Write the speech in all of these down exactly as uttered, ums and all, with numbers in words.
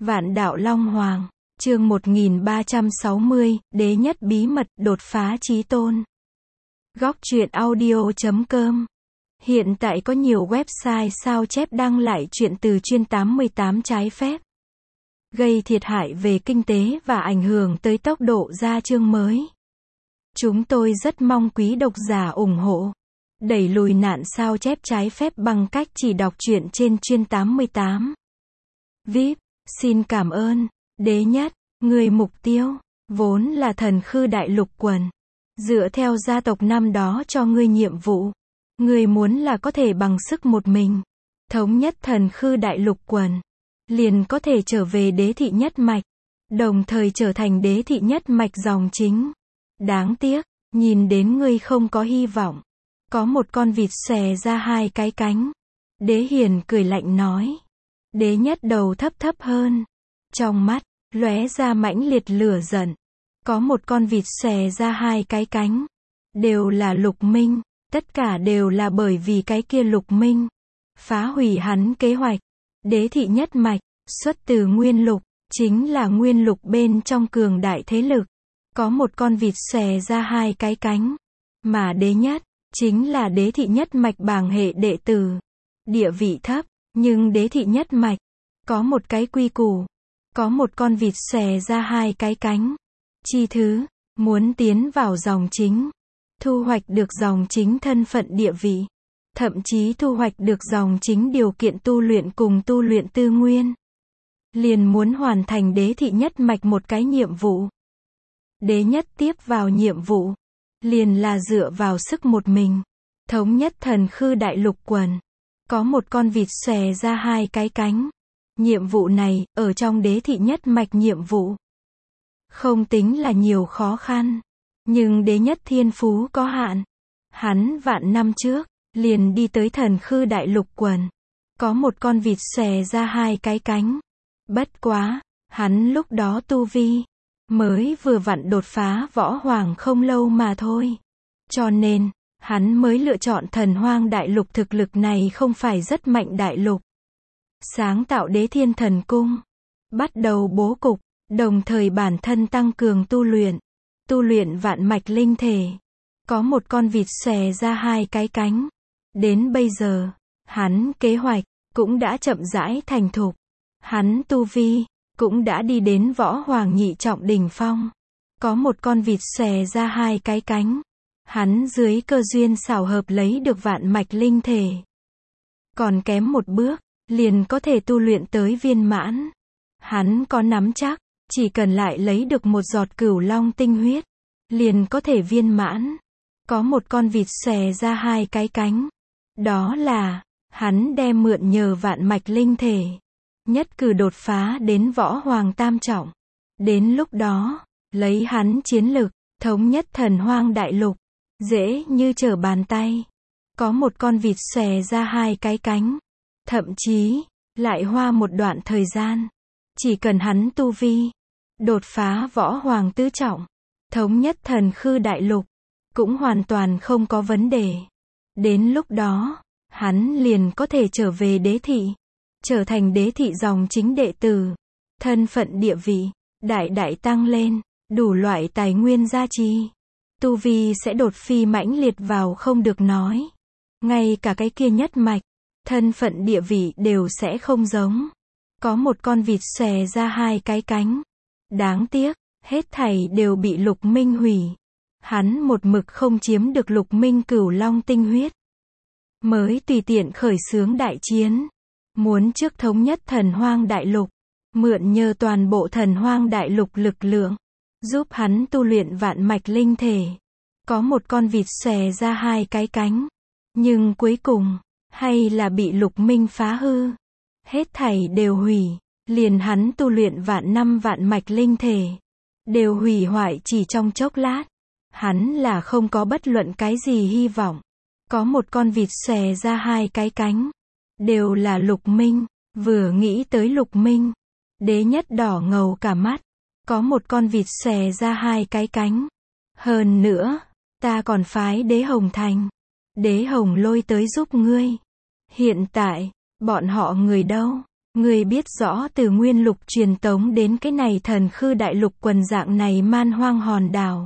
Vạn đạo Long Hoàng, chương một nghìn ba trăm sáu mươi, Đế nhất bí mật, đột phá chí tôn. Góc truyện audio chấm com. Hiện tại có nhiều website sao chép đăng lại truyện từ chuyên tám mươi tám trái phép, gây thiệt hại về kinh tế và ảnh hưởng tới tốc độ ra chương mới. Chúng tôi rất mong quý độc giả ủng hộ, đẩy lùi nạn sao chép trái phép bằng cách chỉ đọc truyện trên chuyên tám mươi tám. vê i pê, xin cảm ơn. Đế nhất, người mục tiêu, vốn là thần khư đại lục quần. Dựa theo gia tộc năm đó cho ngươi nhiệm vụ, ngươi muốn là có thể bằng sức một mình thống nhất thần khư đại lục quần, liền có thể trở về đế thị nhất mạch, đồng thời trở thành đế thị nhất mạch dòng chính. Đáng tiếc, nhìn đến ngươi không có hy vọng. Có một con vịt xòe ra hai cái cánh. Đế hiền cười lạnh nói. Đế nhất đầu thấp thấp hơn, trong mắt lóe ra mãnh liệt lửa giận. Có một con vịt xòe ra hai cái cánh, đều là Lục Minh, tất cả đều là bởi vì cái kia Lục Minh phá hủy hắn kế hoạch. Đế thị nhất mạch xuất từ Nguyên Lục, chính là Nguyên Lục bên trong cường đại thế lực. Có một con vịt xòe ra hai cái cánh, mà đế nhất chính là đế thị nhất mạch bảng hệ đệ tử, địa vị thấp, nhưng đế thị nhất mạch có một cái quy củ, có một con vịt xòe ra hai cái cánh. Chi thứ, muốn tiến vào dòng chính, thu hoạch được dòng chính thân phận địa vị, thậm chí thu hoạch được dòng chính điều kiện tu luyện cùng tu luyện tư nguyên, liền muốn hoàn thành đế thị nhất mạch một cái nhiệm vụ. Đế nhất tiếp vào nhiệm vụ, liền là dựa vào sức một mình thống nhất thần khư đại lục quần. Có một con vịt xòe ra hai cái cánh. Nhiệm vụ này, ở trong đế thị nhất mạch nhiệm vụ, không tính là nhiều khó khăn, nhưng đế nhất thiên phú có hạn. Hắn vạn năm trước, liền đi tới thần khư đại lục quần. Có một con vịt xòe ra hai cái cánh. Bất quá, hắn lúc đó tu vi mới vừa vặn đột phá võ hoàng không lâu mà thôi. Cho nên, hắn mới lựa chọn thần hoang đại lục thực lực này không phải rất mạnh đại lục. Sáng tạo đế thiên thần cung, bắt đầu bố cục, đồng thời bản thân tăng cường tu luyện, tu luyện vạn mạch linh thể. Có một con vịt xòe ra hai cái cánh. Đến bây giờ, hắn kế hoạch cũng đã chậm rãi thành thục. Hắn tu vi cũng đã đi đến võ hoàng nhị trọng đỉnh phong. Có một con vịt xòe ra hai cái cánh. Hắn dưới cơ duyên xảo hợp lấy được vạn mạch linh thể. Còn kém một bước, liền có thể tu luyện tới viên mãn. Hắn có nắm chắc, chỉ cần lại lấy được một giọt cửu long tinh huyết, liền có thể viên mãn. Có một con vịt xòe ra hai cái cánh. Đó là, hắn đem mượn nhờ vạn mạch linh thể, nhất cử đột phá đến võ hoàng tam trọng. Đến lúc đó, lấy hắn chiến lực, thống nhất thần hoang đại lục, dễ như trở bàn tay. Có một con vịt xòe ra hai cái cánh. Thậm chí, lại hoa một đoạn thời gian. Chỉ cần hắn tu vi đột phá võ hoàng tứ trọng, thống nhất thần khư đại lục, cũng hoàn toàn không có vấn đề. Đến lúc đó, hắn liền có thể trở về đế thị, trở thành đế thị dòng chính đệ tử. Thân phận địa vị đại đại tăng lên, đủ loại tài nguyên gia trì, tu vi sẽ đột phi mãnh liệt vào không được nói. Ngay cả cái kia nhất mạch, thân phận địa vị đều sẽ không giống. Có một con vịt xòe ra hai cái cánh. Đáng tiếc, hết thảy đều bị Lục Minh hủy. Hắn một mực không chiếm được Lục Minh cửu long tinh huyết, mới tùy tiện khởi xướng đại chiến. Muốn trước thống nhất thần hoang đại lục, mượn nhờ toàn bộ thần hoang đại lục lực lượng, giúp hắn tu luyện vạn mạch linh thể. Có một con vịt xòe ra hai cái cánh. Nhưng cuối cùng, hay là bị Lục Minh phá hư. Hết thảy đều hủy, liền hắn tu luyện vạn năm vạn mạch linh thể, đều hủy hoại chỉ trong chốc lát. Hắn là không có bất luận cái gì hy vọng. Có một con vịt xòe ra hai cái cánh. Đều là Lục Minh. Vừa nghĩ tới Lục Minh, đế nhất đỏ ngầu cả mắt. Có một con vịt xòe ra hai cái cánh. Hơn nữa, ta còn phái đế Hồng Thành, đế Hồng Lôi tới giúp ngươi. Hiện tại, bọn họ người đâu? Ngươi biết rõ từ nguyên lục truyền tống đến cái này thần khư đại lục quần dạng này man hoang hòn đảo.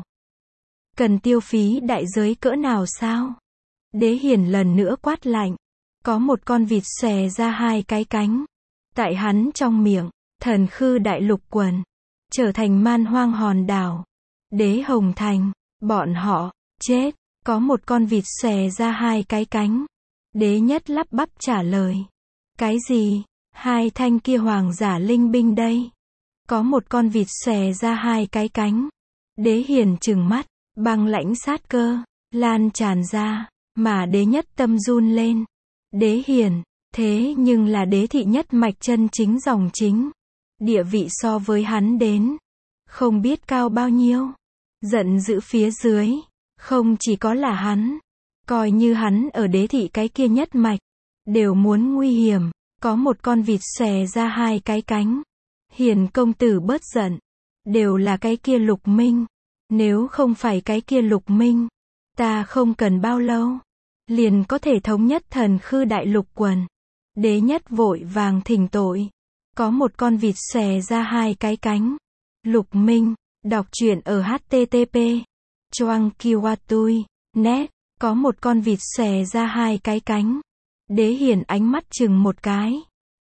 Cần tiêu phí đại giới cỡ nào sao? Đế Hiển lần nữa quát lạnh. Có một con vịt xòe ra hai cái cánh. Tại hắn trong miệng, thần khư đại lục quần, trở thành man hoang hòn đảo. Đế Hồng Thành, bọn họ, chết. Có một con vịt xòe ra hai cái cánh. Đế Nhất lắp bắp trả lời. Cái gì? Hai thanh kia hoàng giả linh binh đây. Có một con vịt xòe ra hai cái cánh. Đế Hiển trừng mắt, băng lãnh sát cơ, lan tràn ra, mà Đế Nhất tâm run lên. Đế Hiển, thế nhưng là đế thị nhất mạch chân chính dòng chính. Địa vị so với hắn đến, không biết cao bao nhiêu. Giận dữ phía dưới, không chỉ có là hắn, coi như hắn ở đế thị cái kia nhất mạch, đều muốn nguy hiểm. Có một con vịt xòe ra hai cái cánh. Hiền công tử bớt giận. Đều là cái kia Lục Minh. Nếu không phải cái kia Lục Minh, ta không cần bao lâu, liền có thể thống nhất thần khư đại lục quần. Đế Nhất vội vàng thỉnh tội. Có một con vịt xòe ra hai cái cánh. Lục Minh, đọc truyện ở H T T P. Choang Kiwatui, net. Có một con vịt xòe ra hai cái cánh. Đế Hiển ánh mắt chừng một cái.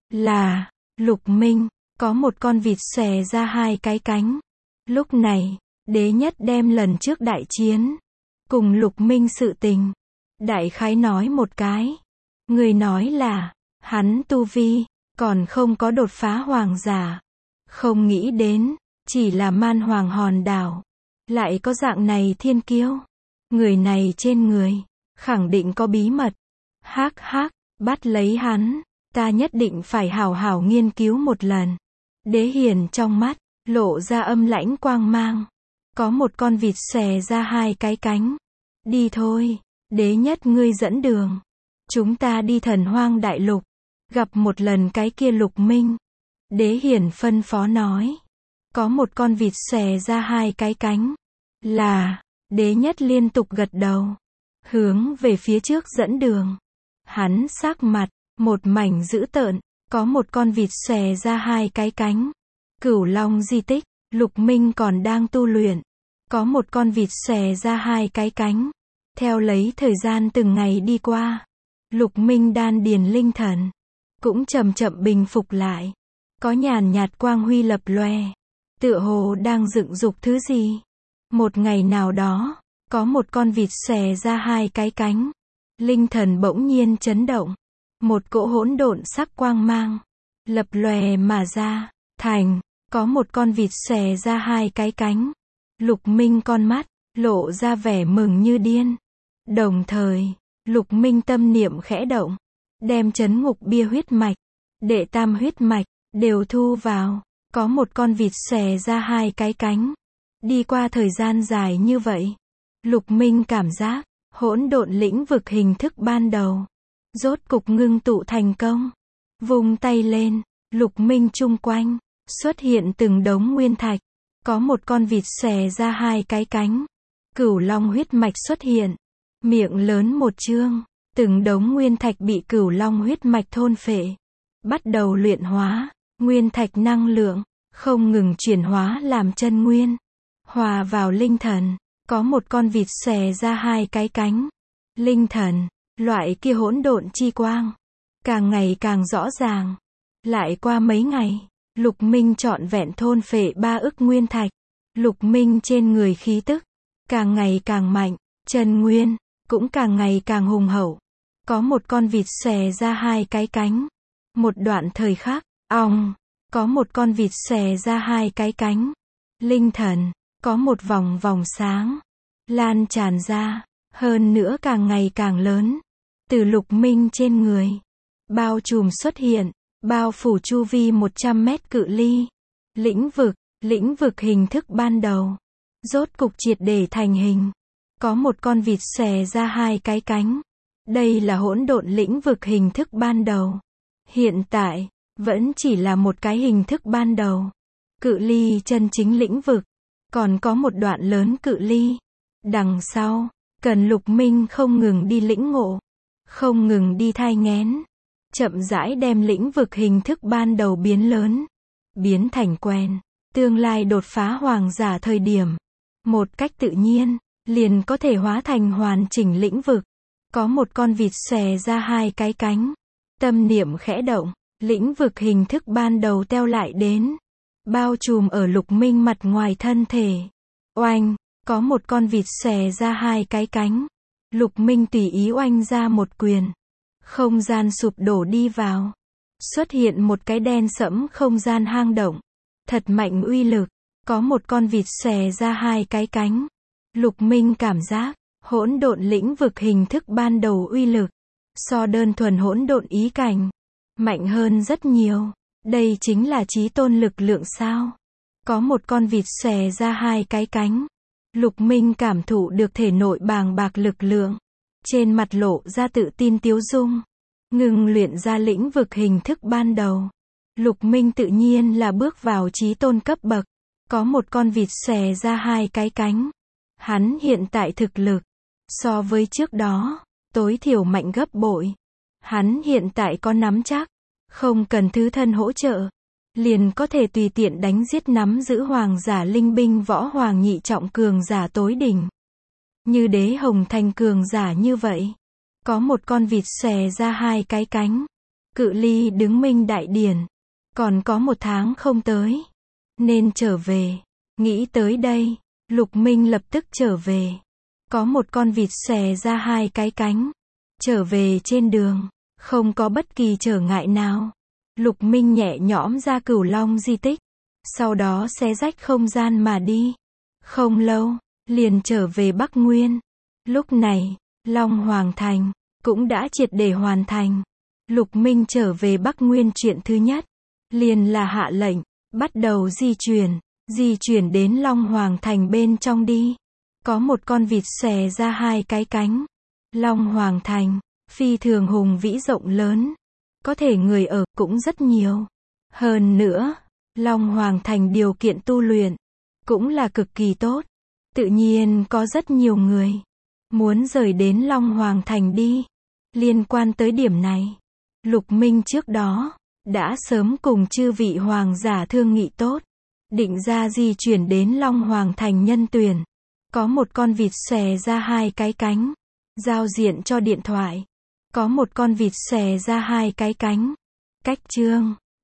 Là, Lục Minh, có một con vịt xòe ra hai cái cánh. Lúc này, Đế Nhất đem lần trước đại chiến, cùng Lục Minh sự tình, đại khái nói một cái. Người nói là, hắn tu vi, còn không có đột phá hoàng giả. Không nghĩ đến, chỉ là man hoàng hòn đảo. Lại có dạng này thiên kiêu. Người này trên người, khẳng định có bí mật. Hắc hắc, bắt lấy hắn, ta nhất định phải hảo hảo nghiên cứu một lần. Đế Hiển trong mắt, lộ ra âm lãnh quang mang. Có một con vịt xòe ra hai cái cánh. Đi thôi, Đế Nhất ngươi dẫn đường. Chúng ta đi thần hoang đại lục, gặp một lần cái kia Lục Minh. Đế Hiển phân phó nói. Có một con vịt xòe ra hai cái cánh. Là, Đế Nhất liên tục gật đầu, hướng về phía trước dẫn đường. Hắn sắc mặt, một mảnh dữ tợn, có một con vịt xòe ra hai cái cánh. Cửu Long di tích, Lục Minh còn đang tu luyện. Có một con vịt xòe ra hai cái cánh. Theo lấy thời gian từng ngày đi qua, Lục Minh đan điền linh thần, cũng chậm chậm bình phục lại. Có nhàn nhạt quang huy lập lòe, tựa hồ đang dựng dục thứ gì. Một ngày nào đó, có một con vịt xòe ra hai cái cánh. Linh thần bỗng nhiên chấn động. Một cỗ hỗn độn sắc quang mang, lập lòe mà ra. Thành, có một con vịt xòe ra hai cái cánh. Lục Minh con mắt, lộ ra vẻ mừng như điên. Đồng thời, Lục Minh tâm niệm khẽ động. Đem chấn ngục bia huyết mạch, đệ tam huyết mạch, đều thu vào. Có một con vịt xòe ra hai cái cánh. Đi qua thời gian dài như vậy, Lục Minh cảm giác, hỗn độn lĩnh vực hình thức ban đầu, rốt cục ngưng tụ thành công. Vung tay lên, Lục Minh chung quanh, xuất hiện từng đống nguyên thạch. Có một con vịt xòe ra hai cái cánh. Cửu Long huyết mạch xuất hiện. Miệng lớn một chương, từng đống nguyên thạch bị Cửu Long huyết mạch thôn phệ. Bắt đầu luyện hóa, nguyên thạch năng lượng, không ngừng chuyển hóa làm chân nguyên. Hòa vào linh thần, có một con vịt xòe ra hai cái cánh. Linh thần, loại kia hỗn độn chi quang, càng ngày càng rõ ràng. Lại qua mấy ngày, Lục Minh trọn vẹn thôn phệ ba ức nguyên thạch. Lục Minh trên người khí tức, càng ngày càng mạnh, chân nguyên, cũng càng ngày càng hùng hậu. Có một con vịt xòe ra hai cái cánh. Một đoạn thời khắc, ong, có một con vịt xòe ra hai cái cánh. Linh thần, có một vòng vòng sáng, lan tràn ra, hơn nữa càng ngày càng lớn. Từ Lục Minh trên người, bao trùm xuất hiện, bao phủ chu vi một trăm mét cự ly. Lĩnh vực, lĩnh vực hình thức ban đầu, rốt cục triệt để thành hình. Có một con vịt xòe ra hai cái cánh. Đây là hỗn độn lĩnh vực hình thức ban đầu. Hiện tại, vẫn chỉ là một cái hình thức ban đầu. Cự ly chân chính lĩnh vực, còn có một đoạn lớn cự ly. Đằng sau, cần Lục Minh không ngừng đi lĩnh ngộ, không ngừng đi thai nghén. chậm rãi đem lĩnh vực hình thức ban đầu biến lớn, biến thành quen. Tương lai đột phá hoàng giả thời điểm, một cách tự nhiên, liền có thể hóa thành hoàn chỉnh lĩnh vực. Có một con vịt xòe ra hai cái cánh. Tâm niệm khẽ động, lĩnh vực hình thức ban đầu teo lại đến, bao trùm ở Lục Minh mặt ngoài thân thể. Oanh, có một con vịt xòe ra hai cái cánh. Lục Minh tùy ý oanh ra một quyền. Không gian sụp đổ đi vào. Xuất hiện một cái đen sẫm không gian hang động. Thật mạnh uy lực. Có một con vịt xòe ra hai cái cánh. Lục Minh cảm giác, hỗn độn lĩnh vực hình thức ban đầu uy lực, so đơn thuần hỗn độn ý cảnh, mạnh hơn rất nhiều. Đây chính là chí tôn lực lượng sao? Có một con vịt xòe ra hai cái cánh. Lục Minh cảm thụ được thể nội bàng bạc lực lượng. Trên mặt lộ ra tự tin tiếu dung. Ngừng luyện ra lĩnh vực hình thức ban đầu. Lục Minh tự nhiên là bước vào chí tôn cấp bậc. Có một con vịt xòe ra hai cái cánh. Hắn hiện tại thực lực, so với trước đó, tối thiểu mạnh gấp bội. Hắn hiện tại có nắm chắc, không cần thứ thân hỗ trợ, liền có thể tùy tiện đánh giết nắm giữ hoàng giả linh binh võ hoàng nhị trọng cường giả tối đỉnh. Như Đế Hồng Thành cường giả như vậy. Có một con vịt xòe ra hai cái cánh. Cự ly đứng Minh Đại Điển. Còn có một tháng không tới. Nên trở về. Nghĩ tới đây, Lục Minh lập tức trở về. Có một con vịt xòe ra hai cái cánh. Trở về trên đường, không có bất kỳ trở ngại nào. Lục Minh nhẹ nhõm ra Cửu Long di tích. Sau đó xé rách không gian mà đi. Không lâu, liền trở về Bắc Nguyên. Lúc này, Long Hoàng Thành cũng đã triệt để hoàn thành. Lục Minh trở về Bắc Nguyên chuyện thứ nhất, liền là hạ lệnh, bắt đầu di chuyển, di chuyển đến Long Hoàng Thành bên trong đi. Có một con vịt xòe ra hai cái cánh. Long Hoàng Thành, phi thường hùng vĩ rộng lớn, có thể người ở cũng rất nhiều. Hơn nữa, Long Hoàng Thành điều kiện tu luyện cũng là cực kỳ tốt. Tự nhiên có rất nhiều người muốn rời đến Long Hoàng Thành đi. Liên quan tới điểm này, Lục Minh trước đó đã sớm cùng chư vị hoàng giả thương nghị tốt, định ra di chuyển đến Long Hoàng Thành nhân tuyển. Có một con vịt xòe ra hai cái cánh, giao diện cho điện thoại. Có một con vịt xòe ra hai cái cánh. Cách chương